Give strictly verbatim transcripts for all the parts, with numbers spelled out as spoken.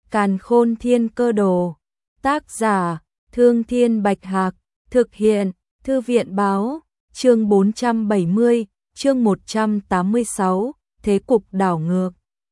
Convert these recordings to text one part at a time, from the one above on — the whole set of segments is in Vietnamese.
Càn Khôn Thiên Cơ Đồ. Tác giả: Thương Thiên Bạch Hạc. Thực hiện: Thư viện báo. Chương bốn trăm bảy mươi, chương một trăm tám mươi sáu, thế cục đảo ngược.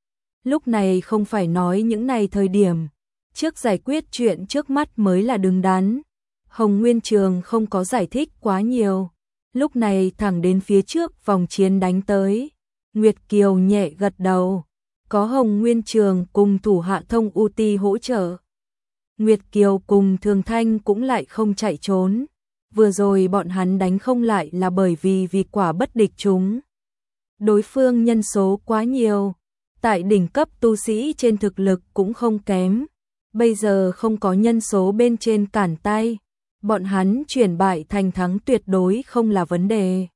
Lúc này không phải nói những này thời điểm, trước giải quyết chuyện trước mắt mới là đứng đắn. Hồng Nguyên Trường không có giải thích quá nhiều, lúc này thẳng đến phía trước vòng chiến đánh tới. Nguyệt Kiều nhẹ gật đầu, có Hồng Nguyên Trường cùng thủ hạ Thông U Ti hỗ trợ. Nguyệt Kiều cùng Thường Thanh cũng lại không chạy trốn. Vừa rồi bọn hắn đánh không lại là bởi vì vì quả bất địch chúng. Đối phương nhân số quá nhiều, tại đỉnh cấp tu sĩ trên thực lực cũng không kém. Bây giờ không có nhân số bên trên cản tay, bọn hắn chuyển bại thành thắng tuyệt đối không là vấn đề.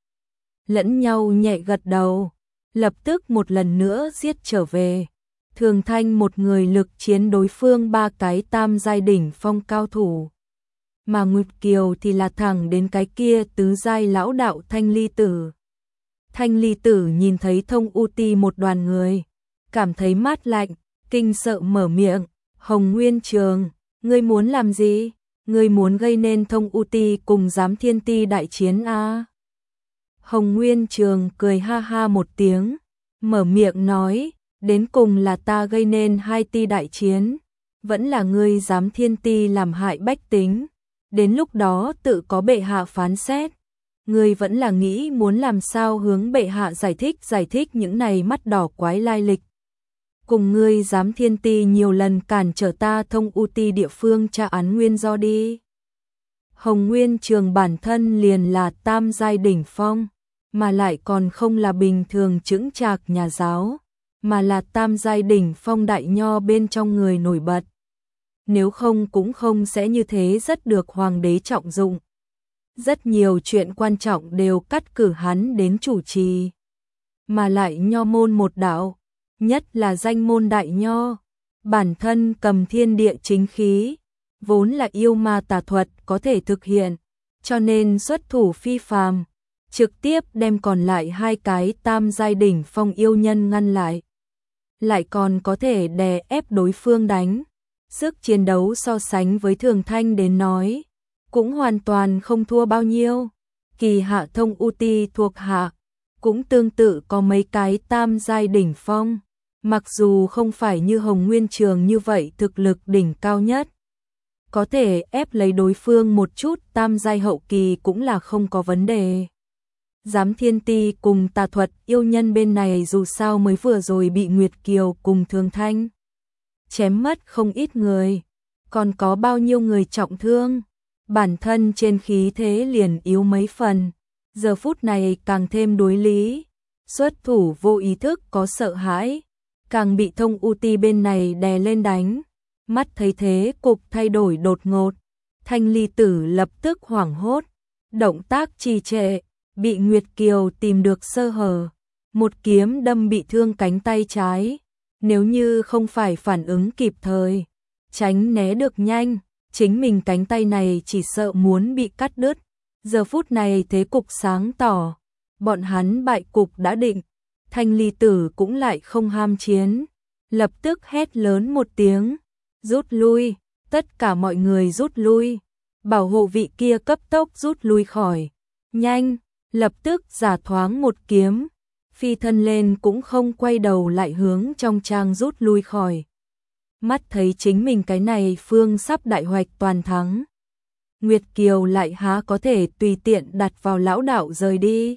Lẫn nhau nhẹ gật đầu, lập tức một lần nữa giết trở về. Thường Thanh một người lực chiến đối phương ba cái tam giai đỉnh phong cao thủ. Mà Nguyệt Kiều thì là thẳng đến cái kia tứ giai lão đạo Thanh Ly Tử. Thanh Ly Tử nhìn thấy Thông U Ti một đoàn người, cảm thấy mát lạnh, kinh sợ mở miệng, Hồng Nguyên Trường, ngươi muốn làm gì? Ngươi muốn gây nên Thông U Ti cùng Giám Thiên Ti đại chiến à? Hồng Nguyên Trường cười ha ha một tiếng, mở miệng nói, đến cùng là ta gây nên hai ti đại chiến, vẫn là ngươi Giám Thiên Ti làm hại bách tính. Đến lúc đó tự có bệ hạ phán xét. Ngươi vẫn là nghĩ muốn làm sao hướng bệ hạ giải thích giải thích những này mắt đỏ quái lai lịch. Cùng ngươi Giám Thiên Ti nhiều lần cản trở ta Thông U Ti địa phương tra án nguyên do đi. Hồng Nguyên Trường bản thân liền là tam giai đỉnh phong, mà lại còn không là bình thường chững chạc nhà giáo, mà là tam giai đỉnh phong đại nho bên trong người nổi bật. Nếu không cũng không sẽ như thế rất được hoàng đế trọng dụng. Rất nhiều chuyện quan trọng đều cắt cử hắn đến chủ trì. Mà lại nho môn một đạo, nhất là danh môn đại nho, bản thân cầm thiên địa chính khí, vốn là yêu ma tà thuật có thể thực hiện, cho nên xuất thủ phi phàm, trực tiếp đem còn lại hai cái tam giai đỉnh phong yêu nhân ngăn lại. Lại còn có thể đè ép đối phương đánh. Sức chiến đấu so sánh với Thường Thanh đến nói, cũng hoàn toàn không thua bao nhiêu. Kỳ hạ Thông U Ti thuộc hạ, cũng tương tự có mấy cái tam giai đỉnh phong, mặc dù không phải như Hồng Nguyên Trường như vậy thực lực đỉnh cao nhất. Có thể ép lấy đối phương một chút tam giai hậu kỳ cũng là không có vấn đề. Giám Thiên Ti cùng tà thuật yêu nhân bên này dù sao mới vừa rồi bị Nguyệt Kiều cùng Thường Thanh chém mất không ít người, còn có bao nhiêu người trọng thương, bản thân trên khí thế liền yếu mấy phần, giờ phút này càng thêm đối lý, xuất thủ vô ý thức có sợ hãi, càng bị Thông U Ti bên này đè lên đánh. Mắt thấy thế cục thay đổi đột ngột, Thanh Ly Tử lập tức hoảng hốt, động tác trì trệ, bị Nguyệt Kiều tìm được sơ hở, một kiếm đâm bị thương cánh tay trái. Nếu như không phải phản ứng kịp thời, tránh né được nhanh, chính mình cánh tay này chỉ sợ muốn bị cắt đứt. Giờ phút này thế cục sáng tỏ, bọn hắn bại cục đã định, Thanh Ly Tử cũng lại không ham chiến, lập tức hét lớn một tiếng, rút lui, tất cả mọi người rút lui, bảo hộ vị kia cấp tốc rút lui khỏi, nhanh, lập tức giả thoáng một kiếm. Phi thân lên cũng không quay đầu lại hướng trong trang rút lui khỏi. Mắt thấy chính mình cái này phương sắp đại hoạch toàn thắng. Nguyệt Kiều lại há có thể tùy tiện đặt vào lão đạo rời đi.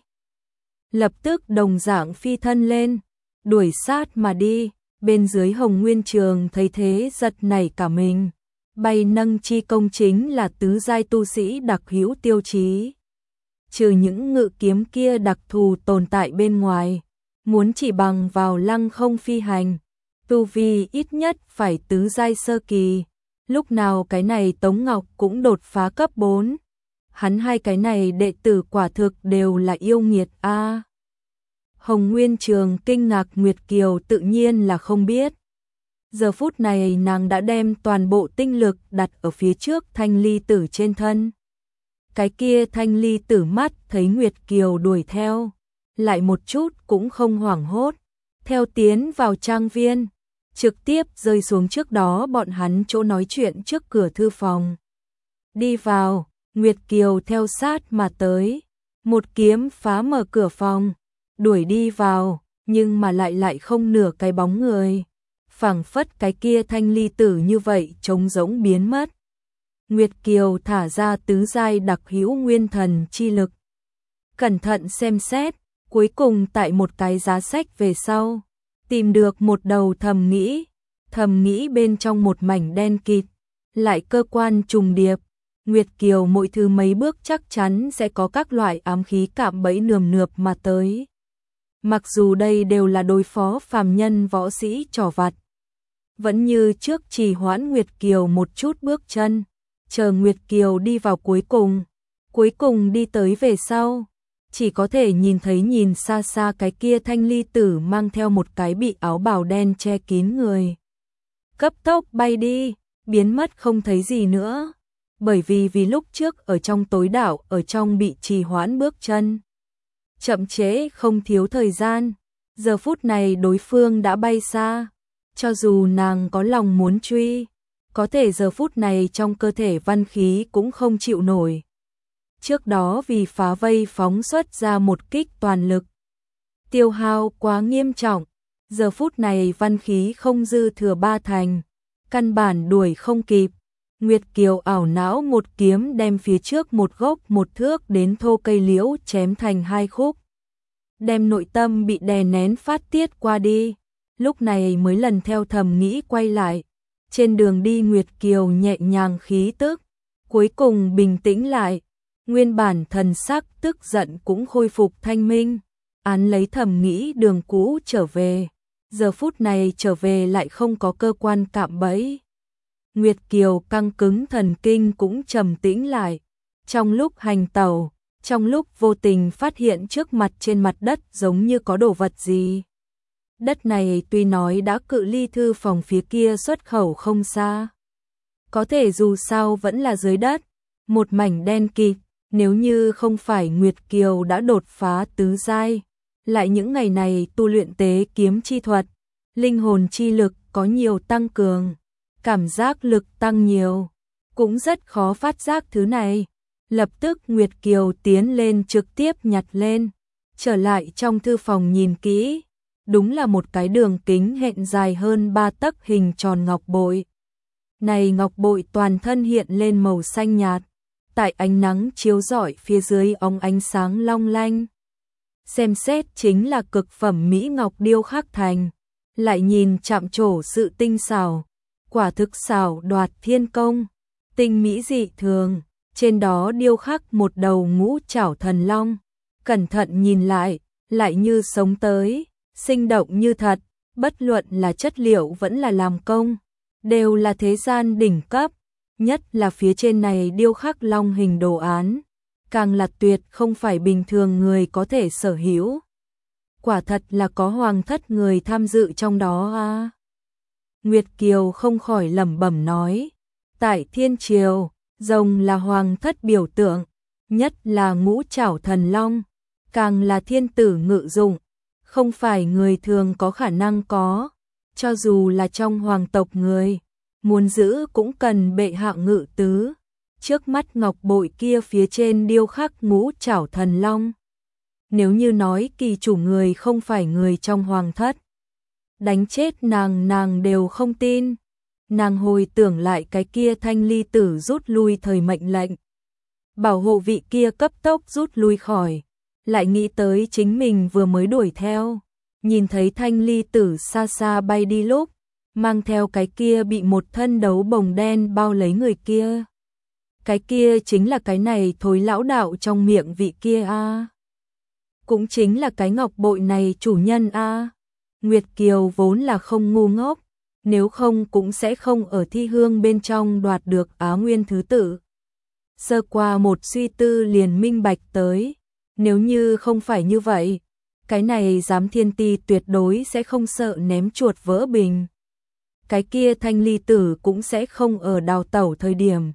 Lập tức đồng dạng phi thân lên, đuổi sát mà đi. Bên dưới Hồng Nguyên Trường thấy thế giật nảy cả mình. Bay nâng chi công chính là tứ giai tu sĩ đặc hữu tiêu chí. Trừ những ngự kiếm kia đặc thù tồn tại bên ngoài, muốn chỉ bằng vào lăng không phi hành, tu vi ít nhất phải tứ giai sơ kỳ. Lúc nào cái này Tống Ngọc cũng đột phá cấp bốn. Hắn hai cái này đệ tử quả thực đều là yêu nghiệt a. À, Hồng Nguyên Trường kinh ngạc, Nguyệt Kiều tự nhiên là không biết. Giờ phút này nàng đã đem toàn bộ tinh lực đặt ở phía trước Thanh Ly Tử trên thân. Cái kia Thanh Ly Tử mắt thấy Nguyệt Kiều đuổi theo, lại một chút cũng không hoảng hốt, theo tiến vào trang viên, trực tiếp rơi xuống trước đó bọn hắn chỗ nói chuyện trước cửa thư phòng. Đi vào, Nguyệt Kiều theo sát mà tới, một kiếm phá mở cửa phòng, đuổi đi vào, nhưng mà lại lại không nửa cái bóng người. Phảng phất cái kia thanh ly tử như vậy trống rỗng biến mất. Nguyệt Kiều thả ra tứ giai đặc hữu nguyên thần chi lực. Cẩn thận xem xét, cuối cùng tại một cái giá sách về sau, tìm được một đầu thầm nghĩ, thầm nghĩ bên trong một mảnh đen kịt, lại cơ quan trùng điệp. Nguyệt Kiều mỗi thứ mấy bước chắc chắn sẽ có các loại ám khí cạm bẫy nườm nượp mà tới. Mặc dù đây đều là đối phó phàm nhân võ sĩ trò vặt, vẫn như trước trì hoãn Nguyệt Kiều một chút bước chân, chờ Nguyệt Kiều đi vào cuối cùng, cuối cùng đi tới về sau, chỉ có thể nhìn thấy nhìn xa xa cái kia thanh ly tử mang theo một cái bị áo bào đen che kín người. Cấp tốc bay đi, biến mất không thấy gì nữa, bởi vì vì lúc trước ở trong tối đảo ở trong bị trì hoãn bước chân. Chậm chế không thiếu thời gian, giờ phút này đối phương đã bay xa, cho dù nàng có lòng muốn truy, có thể giờ phút này trong cơ thể văn khí cũng không chịu nổi. Trước đó vì phá vây phóng xuất ra một kích toàn lực, tiêu hao quá nghiêm trọng, giờ phút này văn khí không dư thừa ba thành, căn bản đuổi không kịp. Nguyệt Kiều ảo não một kiếm đem phía trước một gốc một thước đến thô cây liễu chém thành hai khúc, đem nội tâm bị đè nén phát tiết qua đi, lúc này mới lần theo thầm nghĩ quay lại. Trên đường đi Nguyệt Kiều nhẹ nhàng khí tức, cuối cùng bình tĩnh lại, nguyên bản thần sắc tức giận cũng khôi phục thanh minh, án lấy thầm nghĩ đường cũ trở về, giờ phút này trở về lại không có cơ quan cạm bẫy. Nguyệt Kiều căng cứng thần kinh cũng trầm tĩnh lại, trong lúc hành tẩu, trong lúc vô tình phát hiện trước mặt trên mặt đất giống như có đồ vật gì. Đất này tuy nói đã cự ly thư phòng phía kia xuất khẩu không xa, có thể dù sao vẫn là dưới đất, một mảnh đen kịt, nếu như không phải Nguyệt Kiều đã đột phá tứ giai, lại những ngày này tu luyện tế kiếm chi thuật, linh hồn chi lực có nhiều tăng cường, cảm giác lực tăng nhiều, cũng rất khó phát giác thứ này. Lập tức Nguyệt Kiều tiến lên trực tiếp nhặt lên, trở lại trong thư phòng nhìn kỹ, đúng là một cái đường kính hẹn dài hơn ba tấc hình tròn ngọc bội. Này ngọc bội toàn thân hiện lên màu xanh nhạt, tại ánh nắng chiếu rọi phía dưới óng ánh sáng long lanh. Xem xét chính là cực phẩm mỹ ngọc điêu khắc thành, lại nhìn chạm trổ sự tinh xảo, quả thực xảo đoạt thiên công, tinh mỹ dị thường, trên đó điêu khắc một đầu ngũ trảo thần long, cẩn thận nhìn lại, lại như sống tới, sinh động như thật, bất luận là chất liệu vẫn là làm công, đều là thế gian đỉnh cấp, nhất là phía trên này điêu khắc long hình đồ án, càng là tuyệt không phải bình thường người có thể sở hữu. Quả thật là có hoàng thất người tham dự trong đó à. Nguyệt Kiều không khỏi lẩm bẩm nói, tại thiên triều, rồng là hoàng thất biểu tượng, nhất là ngũ trảo thần long, càng là thiên tử ngự dụng, không phải người thường có khả năng có, cho dù là trong hoàng tộc người, muốn giữ cũng cần bệ hạ ngự tứ. Trước mắt ngọc bội kia phía trên điêu khắc ngũ trảo thần long. Nếu như nói kỳ chủ người không phải người trong hoàng thất, đánh chết nàng nàng đều không tin. Nàng hồi tưởng lại cái kia thanh ly tử rút lui thời mệnh lệnh, bảo hộ vị kia cấp tốc rút lui khỏi, lại nghĩ tới chính mình vừa mới đuổi theo, nhìn thấy thanh ly tử xa xa bay đi lúc, mang theo cái kia bị một thân đấu bồng đen bao lấy người kia. Cái kia chính là cái này thối lão đạo trong miệng vị kia a, cũng chính là cái ngọc bội này chủ nhân a. Nguyệt Kiều vốn là không ngu ngốc, nếu không cũng sẽ không ở thi hương bên trong đoạt được Á Nguyên thứ tự. Sơ qua một suy tư liền minh bạch tới, nếu như không phải như vậy, cái này giám thiên ti tuyệt đối sẽ không sợ ném chuột vỡ bình. Cái kia thanh ly tử cũng sẽ không ở đào tẩu thời điểm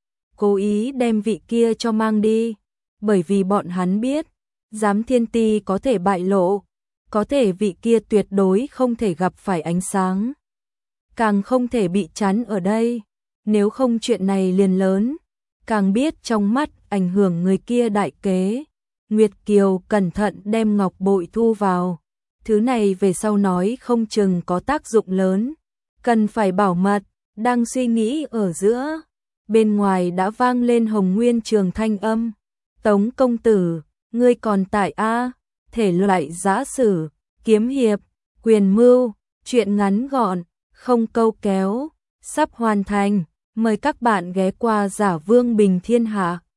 cố ý đem vị kia cho mang đi, bởi vì bọn hắn biết, giám thiên ti có thể bại lộ, có thể vị kia tuyệt đối không thể gặp phải ánh sáng. càng không thể bị chắn ở đây, nếu không chuyện này liền lớn, càng biết trong mắt ảnh hưởng người kia đại kế. Nguyệt Kiều cẩn thận đem ngọc bội thu vào, thứ này về sau nói không chừng có tác dụng lớn, cần phải bảo mật. Đang suy nghĩ ở giữa, bên ngoài đã vang lên Hồng Nguyên Trường thanh âm. Tống công tử, ngươi còn tại a? Thể loại giã sử, kiếm hiệp, quyền mưu, chuyện ngắn gọn, không câu kéo, sắp hoàn thành. Mời các bạn ghé qua Giả Vương Bình Thiên Hạ.